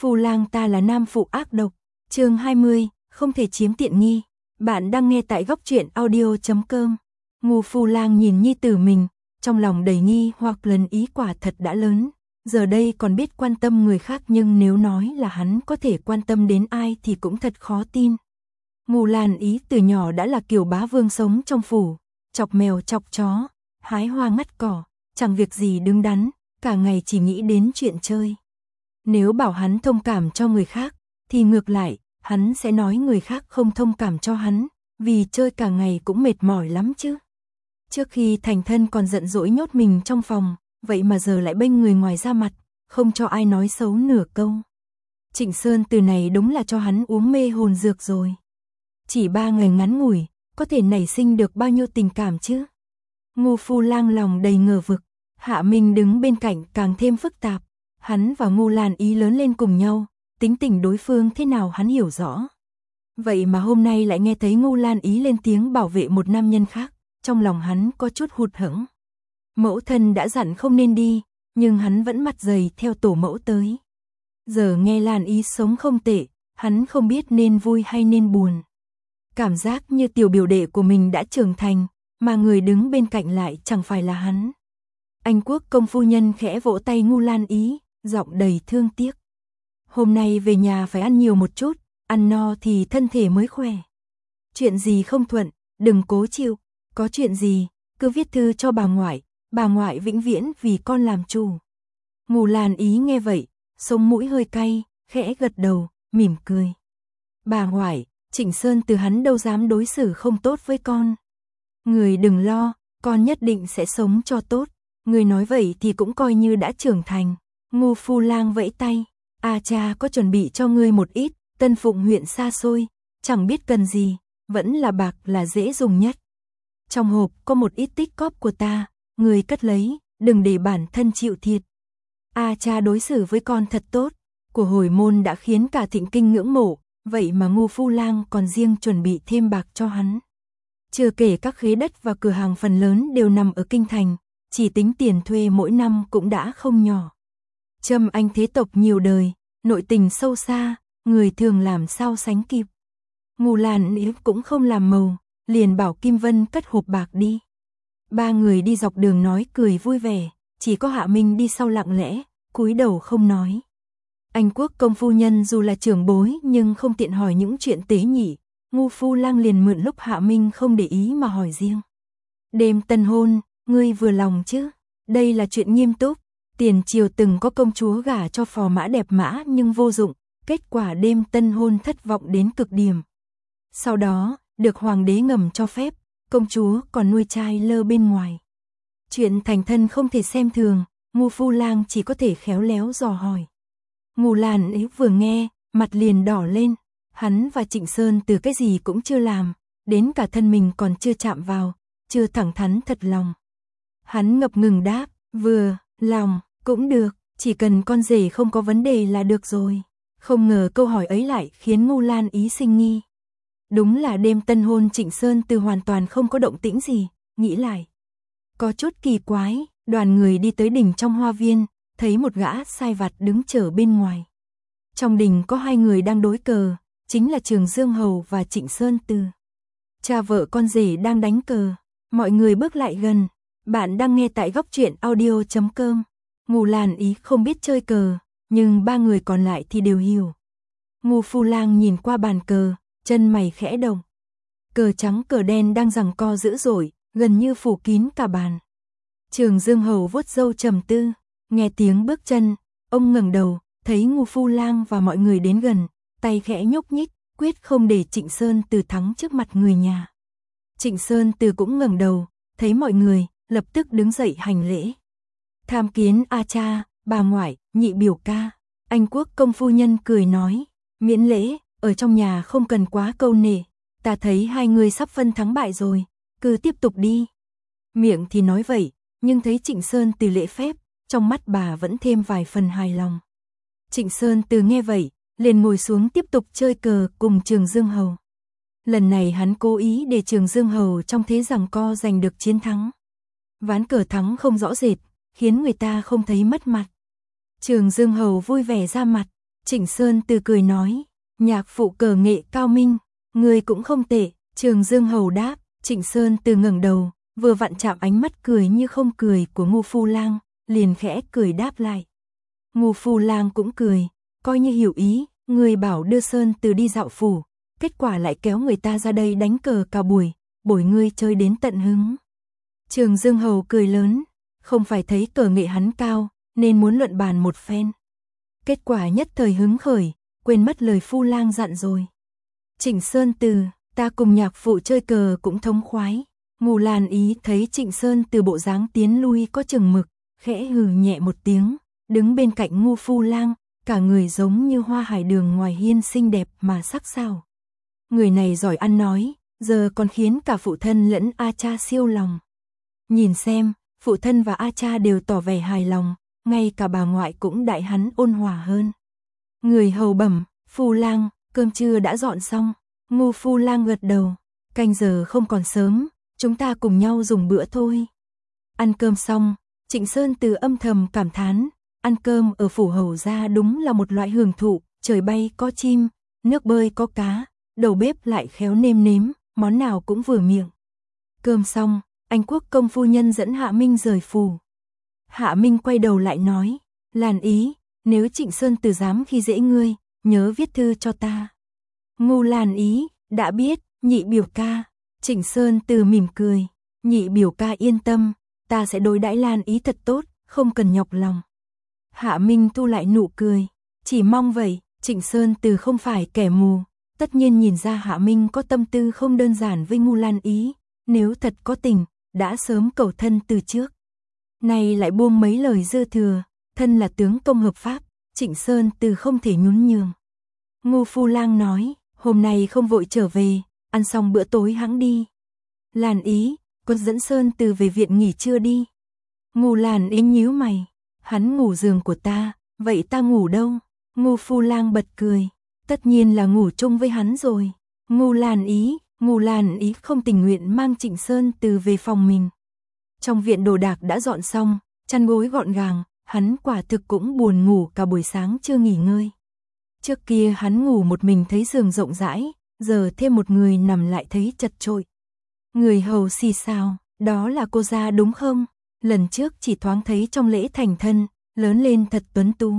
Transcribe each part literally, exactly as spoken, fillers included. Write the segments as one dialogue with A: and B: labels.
A: Phu lang ta là nam phụ ác độc. Chương hai mươi, không thể chiếm tiện nghi. Bạn đang nghe tại góc truyện audio chấm com. Ngô Phu lang nhìn nhi tử mình, trong lòng đầy nghi hoặc lần ý quả thật đã lớn. Giờ đây còn biết quan tâm người khác, nhưng nếu nói là hắn có thể quan tâm đến ai thì cũng thật khó tin. Ngô Lan Ý từ nhỏ đã là kiểu bá vương sống trong phủ, chọc mèo chọc chó, hái hoa ngắt cỏ, chẳng việc gì đứng đắn, cả ngày chỉ nghĩ đến chuyện chơi. Nếu bảo hắn thông cảm cho người khác, thì ngược lại, hắn sẽ nói người khác không thông cảm cho hắn, vì chơi cả ngày cũng mệt mỏi lắm chứ. Trước khi thành thân còn giận dỗi nhốt mình trong phòng, vậy mà giờ lại bênh người ngoài ra mặt, không cho ai nói xấu nửa câu. Trịnh Sơn từ này đúng là cho hắn uống mê hồn dược rồi. Chỉ ba ngày ngắn ngủi, có thể nảy sinh được bao nhiêu tình cảm chứ? Ngô Phu lang lòng đầy ngờ vực, Hạ Minh đứng bên cạnh càng thêm phức tạp. Hắn và Ngô Lan Ý lớn lên cùng nhau, tính tình đối phương thế nào hắn hiểu rõ. Vậy mà hôm nay lại nghe thấy Ngô Lan Ý lên tiếng bảo vệ một nam nhân khác, trong lòng hắn có chút hụt hẫng. Mẫu thân đã dặn không nên đi, nhưng hắn vẫn mặt dày theo tổ mẫu tới. Giờ nghe Lan Ý sống không tệ, hắn không biết nên vui hay nên buồn. Cảm giác như tiểu biểu đệ của mình đã trưởng thành, mà người đứng bên cạnh lại chẳng phải là hắn. Anh Quốc công phu nhân khẽ vỗ tay Ngô Lan Ý, giọng đầy thương tiếc. Hôm nay về nhà phải ăn nhiều một chút, ăn no thì thân thể mới khỏe. Chuyện gì không thuận, đừng cố chịu, có chuyện gì, cứ viết thư cho bà ngoại, bà ngoại vĩnh viễn vì con làm chủ. Ngô Lan Ý nghe vậy, sống mũi hơi cay, khẽ gật đầu, mỉm cười. Bà ngoại, Trịnh Sơn từ hắn đâu dám đối xử không tốt với con. Người đừng lo, con nhất định sẽ sống cho tốt. Người nói vậy thì cũng coi như đã trưởng thành. Ngô Phu lang vẫy tay. A cha có chuẩn bị cho ngươi một ít, Tân Phụng huyện xa xôi, chẳng biết cần gì, vẫn là bạc là dễ dùng nhất. Trong hộp có một ít tích cóp của ta, người cất lấy, đừng để bản thân chịu thiệt. A cha đối xử với con thật tốt, của hồi môn đã khiến cả Thịnh Kinh ngưỡng mộ, vậy mà Ngô Phu lang còn riêng chuẩn bị thêm bạc cho hắn. Chưa kể các khế đất và cửa hàng phần lớn đều nằm ở kinh thành, chỉ tính tiền thuê mỗi năm cũng đã không nhỏ. Trâm anh thế tộc nhiều đời, nội tình sâu xa, người thường làm sao sánh kịp. Ngô Lan Ý cũng không làm màu, liền bảo Kim Vân cất hộp bạc đi. Ba người đi dọc đường nói cười vui vẻ, chỉ có Hạ Minh đi sau lặng lẽ, cúi đầu không nói. Anh Quốc công phu nhân dù là trưởng bối nhưng không tiện hỏi những chuyện tế nhị, Ngô Phu lang liền mượn lúc Hạ Minh không để ý mà hỏi riêng. Đêm tân hôn, ngươi vừa lòng chứ? Đây là chuyện nghiêm túc. Tiền triều từng có công chúa gả cho phò mã đẹp mã nhưng vô dụng, kết quả đêm tân hôn thất vọng đến cực điểm. Sau đó, được hoàng đế ngầm cho phép, công chúa còn nuôi trai lơ bên ngoài. Chuyện thành thân không thể xem thường, Ngô Phu lang chỉ có thể khéo léo dò hỏi. Ngô Lan Ý vừa nghe, mặt liền đỏ lên, hắn và Trịnh Sơn từ cái gì cũng chưa làm, đến cả thân mình còn chưa chạm vào, chưa thẳng thắn thật lòng. Hắn ngập ngừng đáp, vừa, lòng, cũng được, chỉ cần con rể không có vấn đề là được rồi. Không ngờ câu hỏi ấy lại khiến Ngô Lan Ý sinh nghi. Đúng là đêm tân hôn Trịnh Sơn từ hoàn toàn không có động tĩnh gì, nghĩ lại. Có chút kỳ quái, đoàn người đi tới đỉnh trong hoa viên, thấy một gã sai vặt đứng chờ bên ngoài. Trong đình có hai người đang đối cờ, chính là Trường Dương Hầu và Trịnh Sơn Từ. Cha vợ con rể đang đánh cờ, mọi người bước lại gần. Bạn đang nghe tại góc truyện audio chấm com. Ngô Lan Ý không biết chơi cờ, nhưng ba người còn lại thì đều hiểu. Ngô Phu lang nhìn qua bàn cờ, chân mày khẽ động. Cờ trắng cờ đen đang giằng co dữ dội, gần như phủ kín cả bàn. Trường Dương Hầu vuốt râu trầm tư, nghe tiếng bước chân, ông ngẩng đầu, thấy Ngô Phu lang và mọi người đến gần, tay khẽ nhúc nhích, quyết không để Trịnh Sơn Từ thắng trước mặt người nhà. Trịnh Sơn Từ cũng ngẩng đầu, thấy mọi người, lập tức đứng dậy hành lễ. Tham kiến a cha, bà ngoại, nhị biểu ca. Anh Quốc công phu nhân cười nói, miễn lễ, ở trong nhà không cần quá câu nệ, ta thấy hai người sắp phân thắng bại rồi, cứ tiếp tục đi. Miệng thì nói vậy, nhưng thấy Trịnh Sơn Từ lễ phép, trong mắt bà vẫn thêm vài phần hài lòng. Trịnh Sơn Từ nghe vậy, liền ngồi xuống tiếp tục chơi cờ cùng Trường Dương Hầu. Lần này hắn cố ý để Trường Dương Hầu trong thế giằng co giành được chiến thắng. Ván cờ thắng không rõ rệt, khiến người ta không thấy mất mặt. Trường Dương Hầu vui vẻ ra mặt, Trịnh Sơn Từ cười nói, nhạc phụ cờ nghệ cao minh, người cũng không tệ. Trường Dương Hầu đáp. Trịnh Sơn Từ ngẩng đầu, vừa vặn chạm ánh mắt cười như không cười của Ngô Phu Lang, liền khẽ cười đáp lại. Ngô Phu Lang cũng cười, coi như hiểu ý, người bảo đưa Sơn Từ đi dạo phủ, kết quả lại kéo người ta ra đây đánh cờ cả buổi, bồi ngươi chơi đến tận hứng. Trường Dương Hầu cười lớn, không phải thấy cờ nghệ hắn cao, nên muốn luận bàn một phen. Kết quả nhất thời hứng khởi, quên mất lời Phu Lang dặn rồi. Trịnh Sơn Từ, ta cùng nhạc phụ chơi cờ cũng thống khoái. Ngô Lan Ý thấy Trịnh Sơn Từ bộ dáng tiến lui có chừng mực, khẽ hừ nhẹ một tiếng, đứng bên cạnh Ngô Phu Lang, cả người giống như hoa hải đường ngoài hiên xinh đẹp mà sắc sảo. Người này giỏi ăn nói, giờ còn khiến cả phụ thân lẫn A Cha siêu lòng. Nhìn xem, phụ thân và A Cha đều tỏ vẻ hài lòng, ngay cả bà ngoại cũng đại hắn ôn hòa hơn. Người hầu bẩm, Phu Lang, cơm trưa đã dọn xong. Ngô Phu Lang gật đầu, canh giờ không còn sớm, chúng ta cùng nhau dùng bữa thôi. Ăn cơm xong, Trịnh Sơn Từ âm thầm cảm thán, ăn cơm ở phủ hầu gia đúng là một loại hưởng thụ, trời bay có chim, nước bơi có cá, đầu bếp lại khéo nêm nếm, món nào cũng vừa miệng. Cơm xong, Anh Quốc công phu nhân dẫn Hạ Minh rời phủ. Hạ Minh quay đầu lại nói, Lan Ý, nếu Trịnh Sơn Từ dám khi dễ ngươi, nhớ viết thư cho ta. Ngô Lan Ý, đã biết, nhị biểu ca. Trịnh Sơn Từ mỉm cười, nhị biểu ca yên tâm, ta sẽ đối đãi Lan Ý thật tốt, không cần nhọc lòng. Hạ Minh thu lại nụ cười, chỉ mong vậy. Trịnh Sơn Từ không phải kẻ mù, tất nhiên nhìn ra Hạ Minh có tâm tư không đơn giản với Ngô Lan Ý, nếu thật có tình, đã sớm cầu thân từ trước. Nay lại buông mấy lời dư thừa, thân là tướng công hợp pháp, Trịnh Sơn Từ không thể nhún nhường. Ngô Phu Lang nói, hôm nay không vội trở về, ăn xong bữa tối hẵng đi. Lan Ý, con dẫn Sơn Từ về viện nghỉ trưa đi. Ngô Lan Ý nhíu mày, hắn ngủ giường của ta, vậy ta ngủ đâu? Ngô Phu Lang bật cười, tất nhiên là ngủ chung với hắn rồi. Ngô Lan Ý, Ngô Lan Ý không tình nguyện mang Trịnh Sơn Từ về phòng mình. Trong viện đồ đạc đã dọn xong, chăn gối gọn gàng, hắn quả thực cũng buồn ngủ cả buổi sáng chưa nghỉ ngơi. Trước kia hắn ngủ một mình thấy giường rộng rãi, giờ thêm một người nằm lại thấy chật chội. Người hầu xì xào, đó là cô gia đúng không? Lần trước chỉ thoáng thấy trong lễ thành thân, lớn lên thật tuấn tú.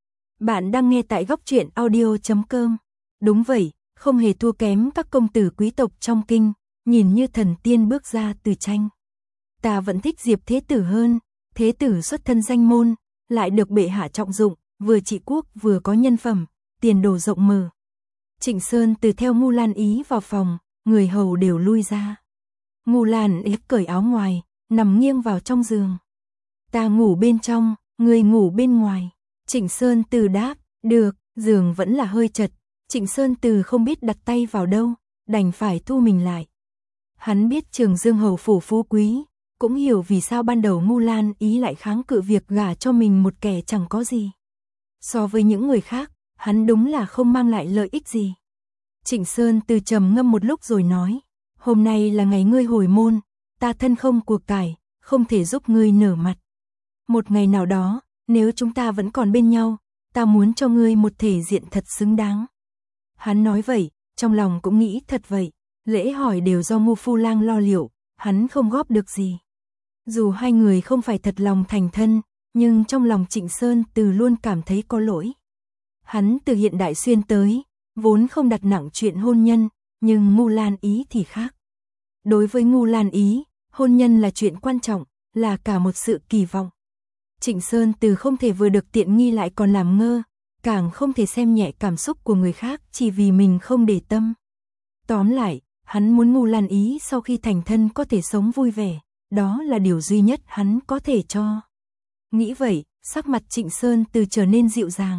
A: Bạn đang nghe tại góc truyện audio chấm com. Đúng vậy, không hề thua kém các công tử quý tộc trong kinh, nhìn như thần tiên bước ra từ tranh. Ta vẫn thích Diệp Thế Tử hơn, Thế Tử xuất thân danh môn, lại được bệ hạ trọng dụng, vừa trị quốc vừa có nhân phẩm, tiền đồ rộng mở. Trịnh Sơn Từ theo Ngô Lan Ý vào phòng, người hầu đều lui ra. Ngô Lan Ý cởi áo ngoài, nằm nghiêng vào trong giường. Ta ngủ bên trong, người ngủ bên ngoài. Trịnh Sơn Từ đáp, được, giường vẫn là hơi chật. Trịnh Sơn Từ không biết đặt tay vào đâu, đành phải thu mình lại. Hắn biết Trường Dương hầu phủ phú quý, cũng hiểu vì sao ban đầu Ngô Lan Ý lại kháng cự việc gả cho mình một kẻ chẳng có gì. So với những người khác, hắn đúng là không mang lại lợi ích gì. Trịnh Sơn Từ trầm ngâm một lúc rồi nói, hôm nay là ngày ngươi hồi môn, ta thân không cuộc cải, không thể giúp ngươi nở mặt. Một ngày nào đó, nếu chúng ta vẫn còn bên nhau, ta muốn cho ngươi một thể diện thật xứng đáng. Hắn nói vậy, trong lòng cũng nghĩ thật vậy, lễ hỏi đều do Ngô Phu Lang lo liệu, hắn không góp được gì. Dù hai người không phải thật lòng thành thân, nhưng trong lòng Trịnh Sơn Từ luôn cảm thấy có lỗi. Hắn từ hiện đại xuyên tới, vốn không đặt nặng chuyện hôn nhân, nhưng Ngô Lan Ý thì khác. Đối với Ngô Lan Ý, hôn nhân là chuyện quan trọng, là cả một sự kỳ vọng. Trịnh Sơn Từ không thể vừa được tiện nghi lại còn làm ngơ, càng không thể xem nhẹ cảm xúc của người khác chỉ vì mình không để tâm. Tóm lại, hắn muốn Ngô Lan Ý sau khi thành thân có thể sống vui vẻ, đó là điều duy nhất hắn có thể cho. Nghĩ vậy, sắc mặt Trịnh Sơn Từ trở nên dịu dàng.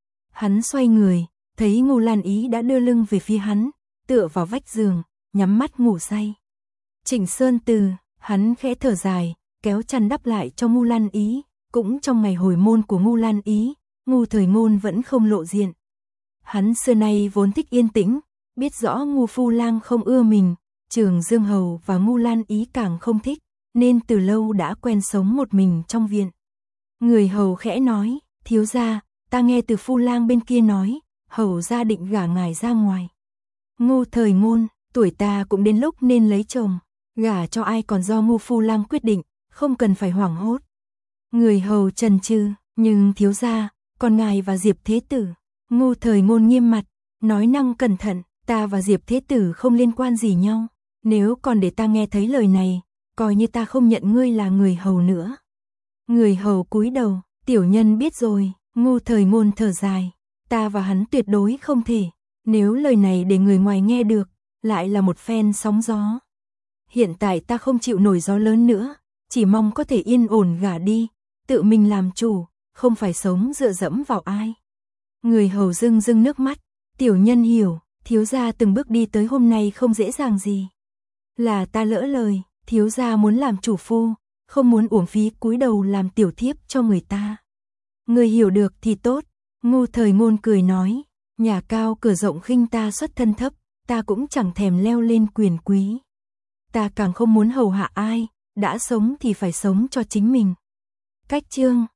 A: Hắn xoay người, thấy Ngô Lan Ý đã đưa lưng về phía hắn, tựa vào vách giường, nhắm mắt ngủ say. Trịnh Sơn Từ, hắn khẽ thở dài, kéo chăn đắp lại cho Ngô Lan Ý, cũng trong ngày hồi môn của Ngô Lan Ý, Ngô Thời Ngôn vẫn không lộ diện. Hắn xưa nay vốn thích yên tĩnh, biết rõ Ngô Phu Lang không ưa mình, Trường Dương hầu và Ngô Lan Ý càng không thích, nên từ lâu đã quen sống một mình trong viện. Người hầu khẽ nói, thiếu gia, ta nghe từ phu lang bên kia nói, hầu gia định gả ngài ra ngoài. Ngô Thời Ngôn, tuổi ta cũng đến lúc nên lấy chồng, gả cho ai còn do Ngô phu lang quyết định, không cần phải hoảng hốt. Người hầu chần chừ, nhưng thiếu gia, còn ngài và Diệp Thế Tử. Ngô Thời Ngôn nghiêm mặt, nói năng cẩn thận, ta và Diệp Thế Tử không liên quan gì nhau, nếu còn để ta nghe thấy lời này, coi như ta không nhận ngươi là người hầu nữa. Người hầu cúi đầu, tiểu nhân biết rồi. Ngô Thời Ngôn thở dài, ta và hắn tuyệt đối không thể, nếu lời này để người ngoài nghe được, lại là một phen sóng gió. Hiện tại ta không chịu nổi gió lớn nữa, chỉ mong có thể yên ổn gả đi, tự mình làm chủ, không phải sống dựa dẫm vào ai. Người hầu rưng rưng nước mắt, tiểu nhân hiểu, thiếu gia từng bước đi tới hôm nay không dễ dàng gì. Là ta lỡ lời, thiếu gia muốn làm chủ phu, không muốn uổng phí cúi đầu làm tiểu thiếp cho người ta. Người hiểu được thì tốt. Ngô Thời Ngôn cười nói, nhà cao cửa rộng khinh ta xuất thân thấp, ta cũng chẳng thèm leo lên quyền quý. Ta càng không muốn hầu hạ ai, đã sống thì phải sống cho chính mình. Cách chương